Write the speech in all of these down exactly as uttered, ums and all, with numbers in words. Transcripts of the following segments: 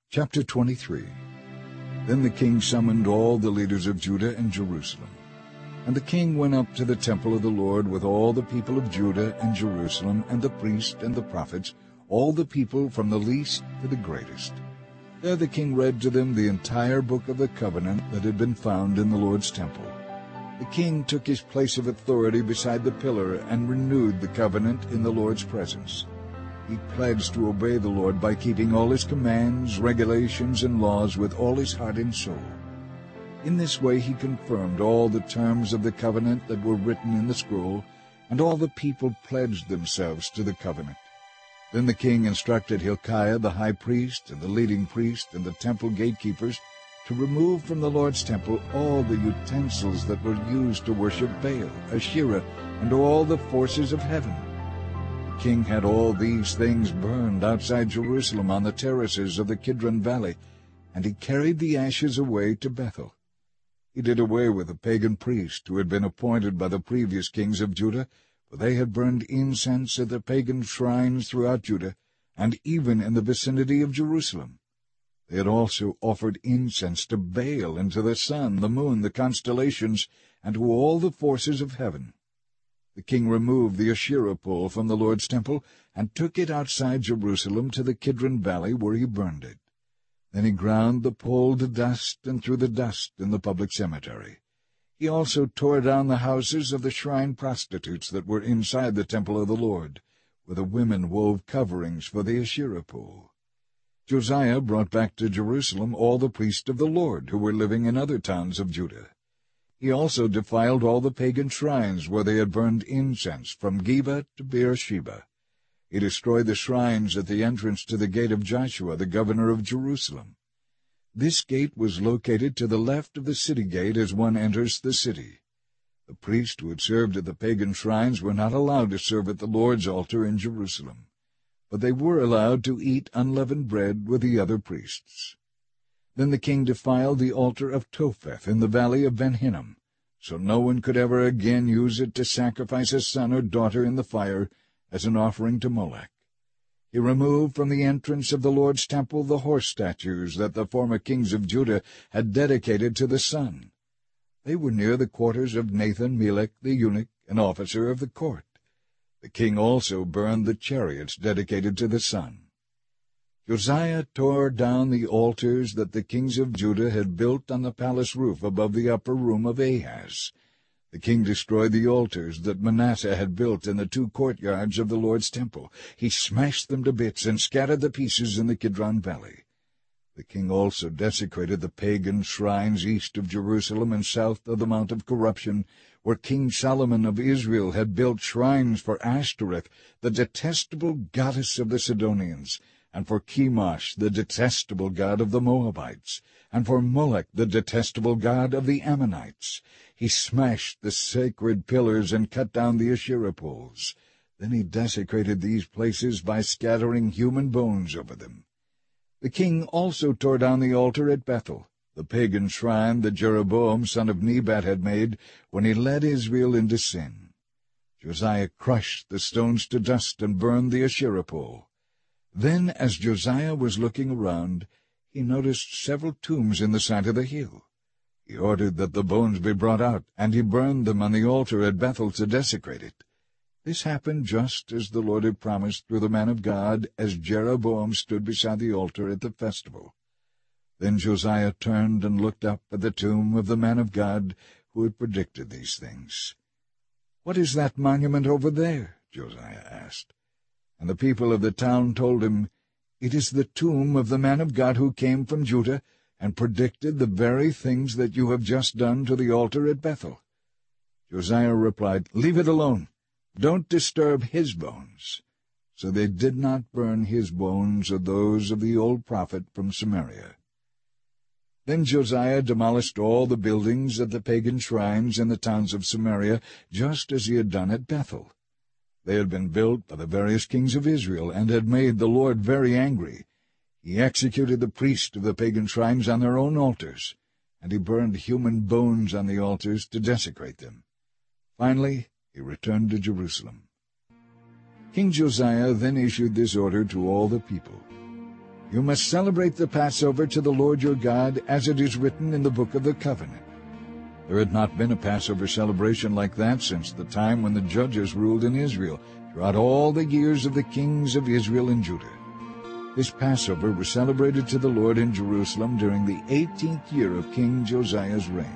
Chapter twenty-three. Then the king summoned all the leaders of Judah and Jerusalem. And the king went up to the temple of the Lord with all the people of Judah and Jerusalem, and the priests and the prophets, all the people from the least to the greatest. There the king read to them the entire book of the covenant that had been found in the Lord's temple. The king took his place of authority beside the pillar and renewed the covenant in the Lord's presence. He pledged to obey the Lord by keeping all his commands, regulations, and laws with all his heart and soul. In this way he confirmed all the terms of the covenant that were written in the scroll, and all the people pledged themselves to the covenant. Then the king instructed Hilkiah the high priest and the leading priest and the temple gatekeepers to remove from the Lord's temple all the utensils that were used to worship Baal, Asherah, and all the forces of heaven. The king had all these things burned outside Jerusalem on the terraces of the Kidron Valley, and he carried the ashes away to Bethel. He did away with the pagan priests who had been appointed by the previous kings of Judah, for they had burned incense at the pagan shrines throughout Judah, and even in the vicinity of Jerusalem. They had also offered incense to Baal and to the sun, the moon, the constellations, and to all the forces of heaven. The king removed the Asherah pole from the Lord's temple and took it outside Jerusalem to the Kidron Valley, where he burned it. Then he ground the pole to dust and threw the dust in the public cemetery. He also tore down the houses of the shrine prostitutes that were inside the temple of the Lord, where the women wove coverings for the Asherah pole. Josiah brought back to Jerusalem all the priests of the Lord who were living in other towns of Judah. He also defiled all the pagan shrines where they had burned incense, from Geba to Beersheba. He destroyed the shrines at the entrance to the gate of Joshua, the governor of Jerusalem. This gate was located to the left of the city gate as one enters the city. The priests who had served at the pagan shrines were not allowed to serve at the Lord's altar in Jerusalem, but they were allowed to eat unleavened bread with the other priests. Then the king defiled the altar of Topheth in the valley of Ben Hinnom, so no one could ever again use it to sacrifice a son or daughter in the fire as an offering to Molech. He removed from the entrance of the Lord's temple the horse statues that the former kings of Judah had dedicated to the sun. They were near the quarters of Nathan-Melech the eunuch, an officer of the court. The king also burned the chariots dedicated to the sun. Josiah tore down the altars that the kings of Judah had built on the palace roof above the upper room of Ahaz. The king destroyed the altars that Manasseh had built in the two courtyards of the Lord's temple. He smashed them to bits and scattered the pieces in the Kidron Valley. The king also desecrated the pagan shrines east of Jerusalem and south of the Mount of Corruption, where King Solomon of Israel had built shrines for Ashtoreth, the detestable goddess of the Sidonians, and for Chemosh, the detestable god of the Moabites, and for Molech, the detestable god of the Ammonites. He smashed the sacred pillars and cut down the Asherah poles. Then he desecrated these places by scattering human bones over them. The king also tore down the altar at Bethel, the pagan shrine that Jeroboam son of Nebat had made when he led Israel into sin. Josiah crushed the stones to dust and burned the Asherah pole. Then, as Josiah was looking around, he noticed several tombs in the side of the hill. He ordered that the bones be brought out, and he burned them on the altar at Bethel to desecrate it. This happened just as the Lord had promised through the man of God, as Jeroboam stood beside the altar at the festival. Then Josiah turned and looked up at the tomb of the man of God who had predicted these things. "What is that monument over there?" Josiah asked. And the people of the town told him, "It is the tomb of the man of God who came from Judah and predicted the very things that you have just done to the altar at Bethel." Josiah replied, "Leave it alone. Don't disturb his bones." So they did not burn his bones or those of the old prophet from Samaria. Then Josiah demolished all the buildings of the pagan shrines in the towns of Samaria, just as he had done at Bethel. They had been built by the various kings of Israel, and had made the Lord very angry. He executed the priests of the pagan shrines on their own altars, and he burned human bones on the altars to desecrate them. Finally, he returned to Jerusalem. King Josiah then issued this order to all the people: You must celebrate the Passover to the Lord your God, as it is written in the book of the covenant. There had not been a Passover celebration like that since the time when the judges ruled in Israel, throughout all the years of the kings of Israel and Judah. This Passover was celebrated to the Lord in Jerusalem during the eighteenth year of King Josiah's reign.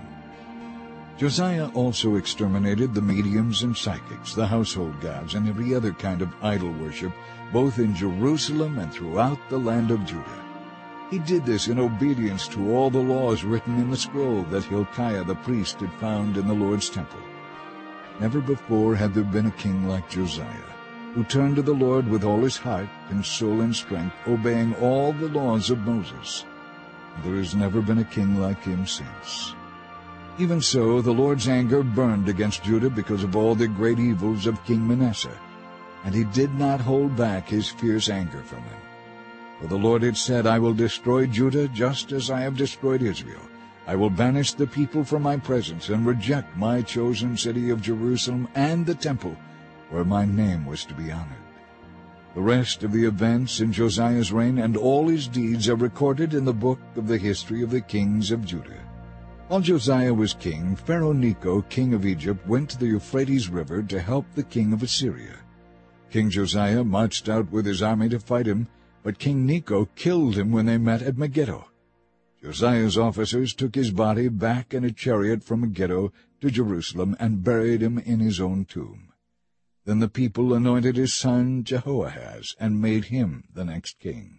Josiah also exterminated the mediums and psychics, the household gods, and every other kind of idol worship, both in Jerusalem and throughout the land of Judah. He did this in obedience to all the laws written in the scroll that Hilkiah the priest had found in the Lord's temple. Never before had there been a king like Josiah, who turned to the Lord with all his heart and soul and strength, obeying all the laws of Moses. There has never been a king like him since. Even so, the Lord's anger burned against Judah because of all the great evils of King Manasseh, and he did not hold back his fierce anger from him. For the Lord had said, I will destroy Judah just as I have destroyed Israel. I will banish the people from my presence and reject my chosen city of Jerusalem and the temple where my name was to be honored. The rest of the events in Josiah's reign and all his deeds are recorded in the book of the history of the kings of Judah. While Josiah was king, Pharaoh Necho, king of Egypt, went to the Euphrates River to help the king of Assyria. King Josiah marched out with his army to fight him, but King Necho killed him when they met at Megiddo. Josiah's officers took his body back in a chariot from Megiddo to Jerusalem and buried him in his own tomb. Then the people anointed his son Jehoahaz and made him the next king.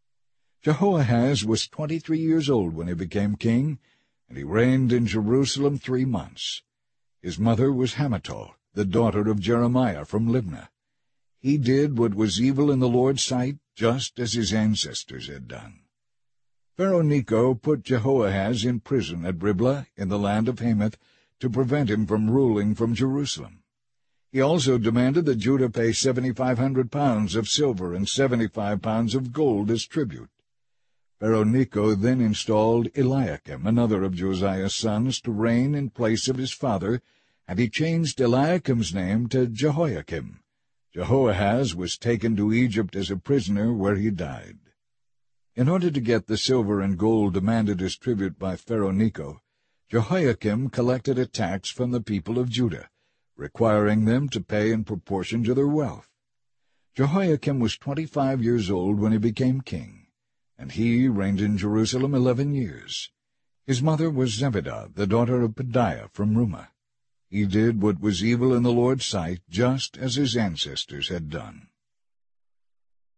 Jehoahaz was twenty-three years old when he became king, and he reigned in Jerusalem three months. His mother was Hamutal, the daughter of Jeremiah from Libnah. He did what was evil in the Lord's sight, just as his ancestors had done. Pharaoh Necho put Jehoahaz in prison at Riblah in the land of Hamath to prevent him from ruling from Jerusalem. He also demanded that Judah pay seventy-five hundred pounds of silver and seventy-five pounds of gold as tribute. Pharaoh Necho then installed Eliakim, another of Josiah's sons, to reign in place of his father, and he changed Eliakim's name to Jehoiakim. Jehoahaz was taken to Egypt as a prisoner, where he died. In order to get the silver and gold demanded as tribute by Pharaoh Necho, Jehoiakim collected a tax from the people of Judah, requiring them to pay in proportion to their wealth. Jehoiakim was twenty-five years old when he became king, and he reigned in Jerusalem eleven years. His mother was Zebidah, the daughter of Pedaiah from Rumah. He did what was evil in the Lord's sight, just as his ancestors had done.